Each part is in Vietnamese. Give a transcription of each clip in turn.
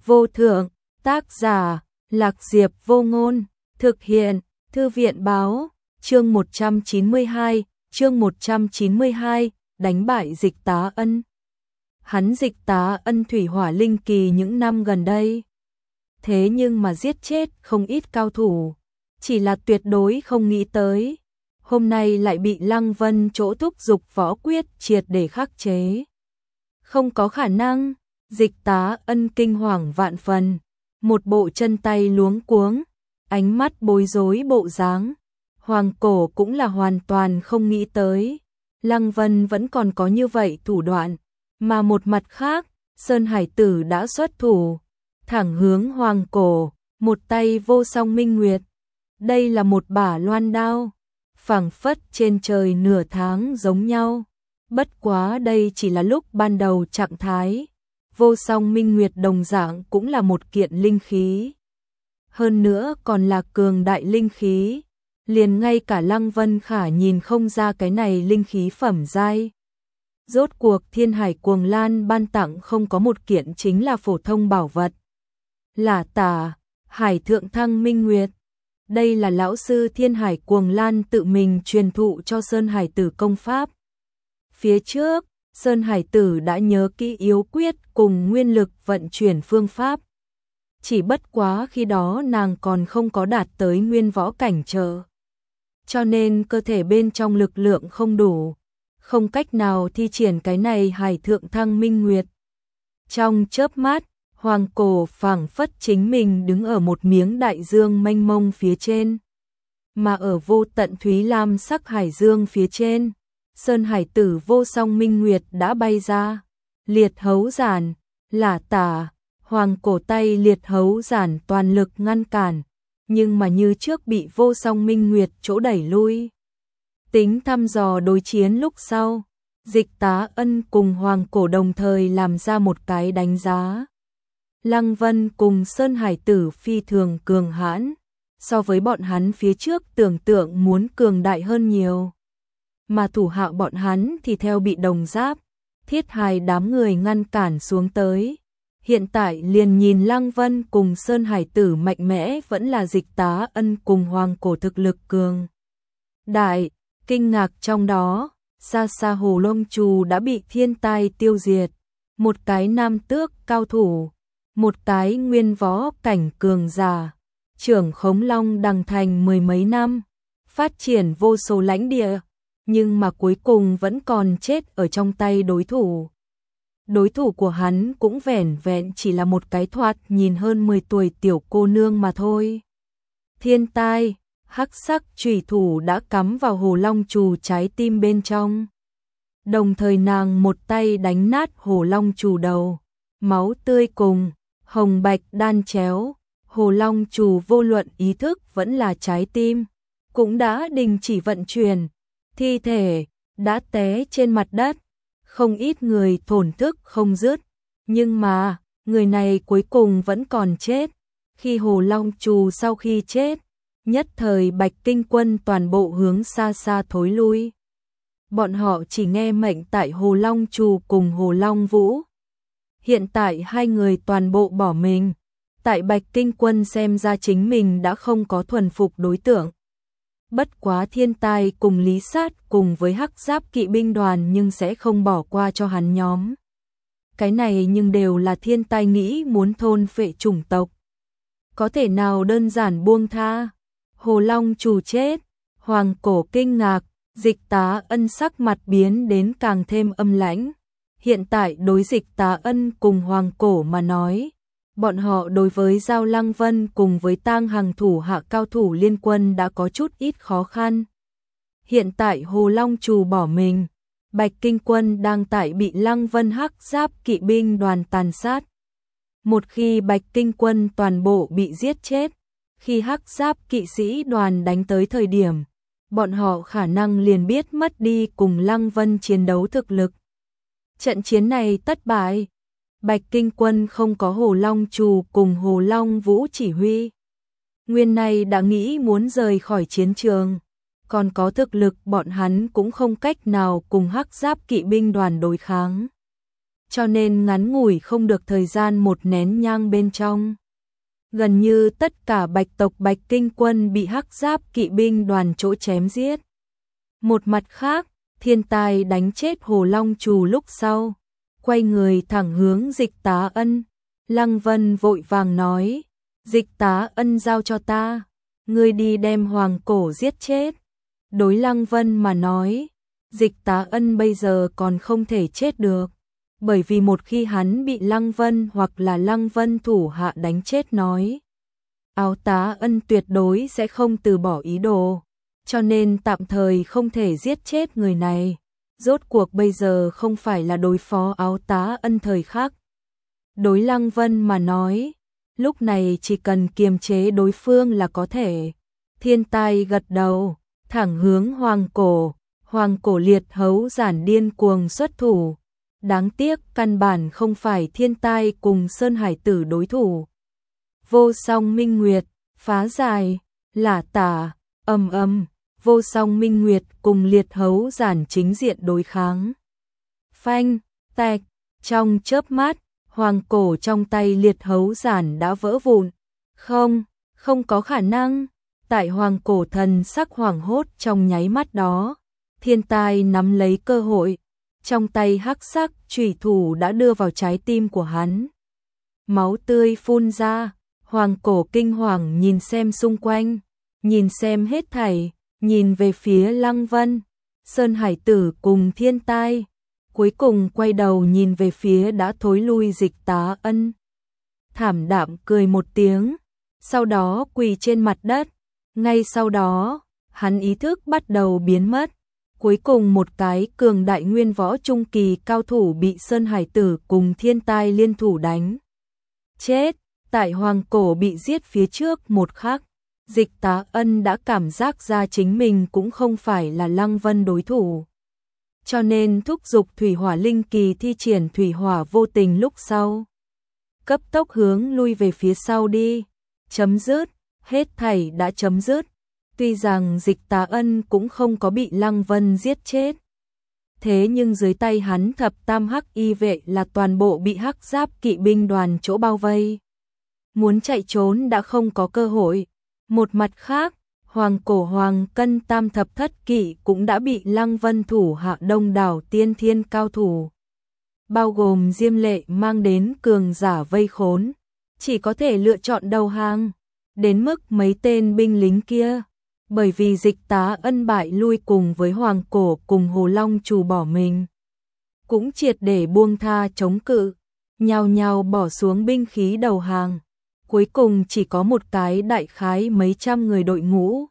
vô thượng, tác giả, Lạc Diệp Vô Ngôn, thực hiện, Thư viện báo, chương 192, đánh bại Dịch Tá Ân. Hắn Dịch Tá Ân thủy hỏa linh kỳ những năm gần đây. Thế nhưng mà giết chết không ít cao thủ, chỉ là tuyệt đối không nghĩ tới. Hôm nay lại bị Lăng Vân chỗ thúc dục võ quyết triệt để khắc chế. Không có khả năng, Dịch Tá Ân kinh hoàng vạn phần, một bộ chân tay luống cuống, ánh mắt bối rối bộ dáng. Hoàng Cổ cũng là hoàn toàn không nghĩ tới, Lăng Vân vẫn còn có như vậy thủ đoạn, mà một mặt khác, Sơn Hải Tử đã xuất thủ, thẳng hướng Hoàng Cổ, một tay vô song minh nguyệt. Đây là một bả loan đao, phảng phất trên trời nửa tháng giống nhau. Bất quá đây chỉ là lúc ban đầu trạng thái, vô song minh nguyệt đồng dạng cũng là một kiện linh khí. Hơn nữa còn là cường đại linh khí, liền ngay cả Lăng Vân Khả nhìn không ra cái này linh khí phẩm giai. Rốt cuộc Thiên Hải Cuồng Lan ban tặng không có một kiện chính là phổ thông bảo vật. Là tả, Hải Thượng Thăng Minh Nguyệt. Đây là lão sư Thiên Hải Cuồng Lan tự mình truyền thụ cho Sơn Hải Tử công pháp. Phía trước, Sơn Hải Tử đã nhớ kỹ yếu quyết cùng nguyên lực vận chuyển phương pháp. Chỉ bất quá khi đó nàng còn không có đạt tới nguyên võ cảnh trở. Cho nên cơ thể bên trong lực lượng không đủ, không cách nào thi triển cái này Hải Thượng Thăng Minh Nguyệt. Trong chớp mắt, Hoàng Cổ phảng phất chính mình đứng ở một miếng đại dương mênh mông phía trên. Mà ở vô tận thúy lam sắc hải dương phía trên, Sơn Hải Tử vô song minh nguyệt đã bay ra. Liệt hấu giản, lả tả, Hoàng Cổ tay liệt hấu giản toàn lực ngăn cản, nhưng mà như trước bị vô song minh nguyệt chỗ đẩy lui. Tính thăm dò đối chiến lúc sau, Dịch Tá Ân cùng Hoàng Cổ đồng thời làm ra một cái đánh giá. Lăng Vân cùng Sơn Hải Tử phi thường cường hãn, so với bọn hắn phía trước tưởng tượng muốn cường đại hơn nhiều. Mà thủ hạ bọn hắn thì theo bị đồng giáp, thiết hài đám người ngăn cản xuống tới. Hiện tại liền nhìn Lăng Vân cùng Sơn Hải Tử mạnh mẽ vẫn là Dịch Tá Ân cùng Hoàng Cổ thực lực cường đại. Kinh ngạc trong đó, xa xa Hồ Long Trù đã bị thiên tai tiêu diệt. Một cái nam tước cao thủ, một cái nguyên võ cảnh cường giả, trưởng khống long đằng thành mười mấy năm, phát triển vô số lãnh địa, nhưng mà cuối cùng vẫn còn chết ở trong tay đối thủ. Đối thủ của hắn cũng vẻn vẹn chỉ là một cái thoạt nhìn hơn 10 tuổi tiểu cô nương mà thôi. Thiên tai, hắc sắc chủy thủ đã cắm vào Hồ Long Trù trái tim bên trong. Đồng thời nàng một tay đánh nát Hồ Long Trù đầu, máu tươi cùng hồng bạch đan chéo, Hồ Long Trù vô luận ý thức vẫn là trái tim, cũng đã đình chỉ vận chuyển, thi thể đã té trên mặt đất, không ít người thổn thức không dứt, nhưng mà người này cuối cùng vẫn còn chết. Khi Hồ Long Trù sau khi chết, nhất thời Bạch Kinh quân toàn bộ hướng xa xa thối lui. Bọn họ chỉ nghe mệnh tại Hồ Long Trù cùng Hồ Long Vũ. Hiện tại hai người toàn bộ bỏ mình. Tại Bạch Kinh quân xem ra chính mình đã không có thuần phục đối tượng. Bất quá thiên tai cùng lý sát cùng với hắc giáp kỵ binh đoàn nhưng sẽ không bỏ qua cho hắn nhóm. Cái này nhưng đều là thiên tai nghĩ muốn thôn phệ chủng tộc. Có thể nào đơn giản buông tha. Hồ Long Trù chết, Hoàng Cổ kinh ngạc, Dịch Tá Ân sắc mặt biến đến càng thêm âm lãnh. Hiện tại đối Dịch Tá Ân cùng Hoàng Cổ mà nói, bọn họ đối với Giao Lăng Vân cùng với Tang Hằng thủ hạ cao thủ liên quân đã có chút ít khó khăn. Hiện tại Hồ Long Trù bỏ mình, Bạch Kinh quân đang tại bị Lăng Vân hắc giáp kỵ binh đoàn tàn sát. Một khi Bạch Kinh quân toàn bộ bị giết chết, khi hắc giáp kỵ sĩ đoàn đánh tới thời điểm, bọn họ khả năng liền biết mất đi cùng Lăng Vân chiến đấu thực lực. Trận chiến này thất bại, Bạch Kinh quân không có Hồ Long Trù cùng Hồ Long Vũ chỉ huy. Nguyên này đã nghĩ muốn rời khỏi chiến trường, còn có thực lực bọn hắn cũng không cách nào cùng hắc giáp kỵ binh đoàn đối kháng. cho nên ngắn ngủi không được thời gian một nén nhang bên trong. Gần như tất cả Bạch tộc Bạch Kinh quân bị Hắc Giáp kỵ binh đoàn chỗ chém giết. Một mặt khác, thiên tai đánh chết Hồ Long Trù lúc sau, quay người thẳng hướng Dịch Tá Ân. Lăng Vân vội vàng nói, Dịch Tá Ân giao cho ta, ngươi đi đem Hoàng Cổ giết chết. Đối Lăng Vân mà nói, Dịch Tá Ân bây giờ còn không thể chết được, bởi vì một khi hắn bị Lăng Vân hoặc là Lăng Vân thủ hạ đánh chết nói, Áo Tá Ân tuyệt đối sẽ không từ bỏ ý đồ, cho nên tạm thời không thể giết chết người này. Rốt cuộc bây giờ không phải là đối phó Áo Tá Ân thời khắc. Đối Lăng Vân mà nói, lúc này chỉ cần kiềm chế đối phương là có thể. Thiên tai gật đầu, thẳng hướng Hoàng Cổ. Hoàng Cổ liệt hấu giản điên cuồng xuất thủ. Đáng tiếc căn bản không phải thiên tai cùng Sơn Hải Tử đối thủ. Vô song minh nguyệt, phá dài, lả tả, vô song minh nguyệt cùng liệt hấu giản chính diện đối kháng. Phanh, tạch, trong chớp mắt, Hoàng Cổ trong tay liệt hấu giản đã vỡ vụn. Không có khả năng. Tại Hoàng Cổ thần sắc hoảng hốt trong nháy mắt đó, thiên tai nắm lấy cơ hội, trong tay hắc sắc chủy thủ đã đưa vào trái tim của hắn. Máu tươi phun ra, Hoàng Cổ kinh hoàng nhìn xem xung quanh, nhìn xem hết thảy, nhìn về phía Lăng Vân, Sơn Hải Tử cùng thiên tai, cuối cùng quay đầu nhìn về phía đã thối lui Dịch Tá Ân. Thảm đạm cười một tiếng, sau đó quỳ trên mặt đất, ngay sau đó, hắn ý thức bắt đầu biến mất. Cuối cùng một cái cường đại nguyên võ trung kỳ cao thủ bị Sơn Hải Tử cùng thiên tai liên thủ đánh chết. Tại Hoàng Cổ bị giết phía trước một khắc, Dịch Tá Ân đã cảm giác ra chính mình cũng không phải là Lăng Vân đối thủ. Cho nên thúc giục thủy hỏa linh kỳ thi triển thủy hỏa vô tình lúc sau. Cấp tốc hướng lui về phía sau đi. Chấm dứt, hết thảy đã chấm dứt. Tuy rằng Dịch Tá Ân cũng không có bị Lăng Vân giết chết. Thế nhưng dưới tay hắn thập tam hắc y vệ là toàn bộ bị Hắc Giáp kỵ binh đoàn chỗ bao vây. Muốn chạy trốn đã không có cơ hội. Một mặt khác, Hoàng Cổ Hoàng Cân tam thập thất kỵ cũng đã bị Lăng Vân thủ hạ đông đảo tiên thiên cao thủ, bao gồm Diêm Lệ mang đến cường giả vây khốn, chỉ có thể lựa chọn đầu hàng. Đến mức mấy tên binh lính kia, bởi vì Dịch Tá Ân bại lui cùng với Hoàng Cổ cùng Hồ Long Trù bỏ mình, cũng triệt để buông tha chống cự, nhao nhao bỏ xuống binh khí đầu hàng. Cuối cùng chỉ có một cái đại khái mấy trăm người đội ngũ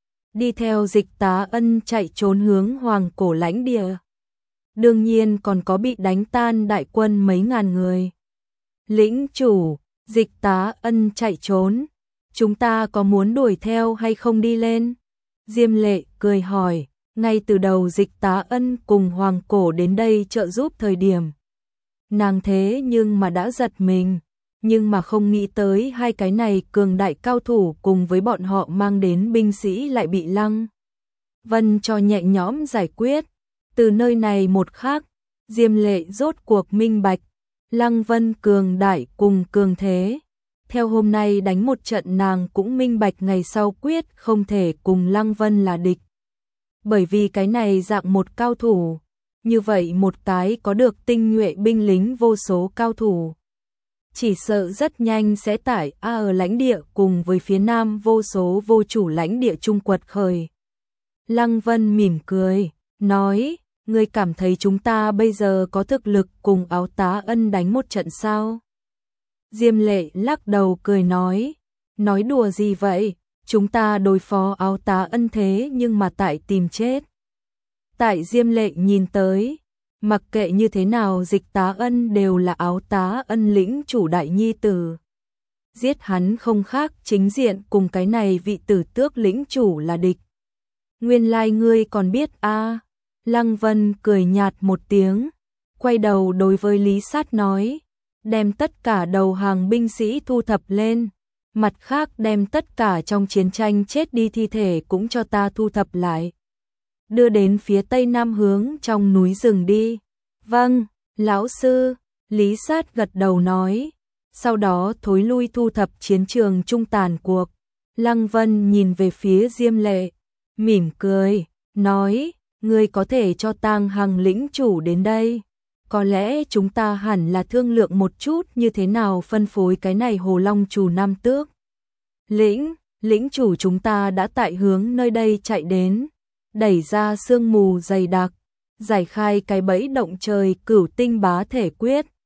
đi theo Dịch Tá Ân chạy trốn hướng Hoàng Cổ lãnh địa. Đương nhiên còn có bị đánh tan đại quân mấy ngàn người. Lĩnh chủ, Dịch Tá Ân chạy trốn, chúng ta có muốn đuổi theo hay không đi lên? Diêm Lệ cười hỏi, ngay từ đầu Dịch Tá Ân cùng Hoàng Cổ đến đây trợ giúp thời điểm, nàng thế nhưng mà đã giật mình, nhưng mà không nghĩ tới hai cái này cường đại cao thủ cùng với bọn họ mang đến binh sĩ lại bị Lăng Vân cho nhẹ nhõm giải quyết. Từ nơi này một khắc, Diêm Lệ rốt cuộc minh bạch, Lăng Vân cường đại cùng cường thế. Theo hôm nay đánh một trận nàng cũng minh bạch ngày sau quyết không thể cùng Lăng Vân là địch. Bởi vì cái này dạng một cao thủ, như vậy một cái có được tinh nhuệ binh lính vô số cao thủ, chỉ sợ rất nhanh sẽ tải ở lãnh địa cùng với phía nam vô số vô chủ lãnh địa chung quật khởi. Lăng Vân mỉm cười, nói, ngươi cảm thấy chúng ta bây giờ có thực lực cùng Áo Tá Ân đánh một trận sao? Diêm Lệ lắc đầu cười nói đùa gì vậy, chúng ta đối phó Áo Tá Ân thế nhưng mà tại tìm chết. Tại Diêm Lệ nhìn tới, mặc kệ như thế nào Dịch Tá Ân đều là Áo Tá Ân lĩnh chủ đại nhi tử. Giết hắn không khác chính diện cùng cái này vị tử tước lĩnh chủ là địch. Nguyên lai ngươi còn biết a? Lăng Vân cười nhạt một tiếng, quay đầu đối với Lý Sát nói, đem tất cả đầu hàng binh sĩ thu thập lên, mặt khác đem tất cả trong chiến tranh chết đi thi thể cũng cho ta thu thập lại, đưa đến phía tây nam hướng trong núi rừng đi. Vâng, lão sư. Lý Sát gật đầu nói, sau đó thối lui thu thập chiến trường trung tàn cuộc. Lăng Vân nhìn về phía Diêm Lệ, mỉm cười, nói, ngươi có thể cho Tang Hằng lĩnh chủ đến đây. Có lẽ chúng ta hẳn là thương lượng một chút như thế nào phân phối cái này Hồ Long Trù Nam Tước. Lĩnh chủ chúng ta đã tại hướng nơi đây chạy đến, đẩy ra sương mù dày đặc, giải khai cái bẫy động trời Cửu Tinh Bá Thể Quyết.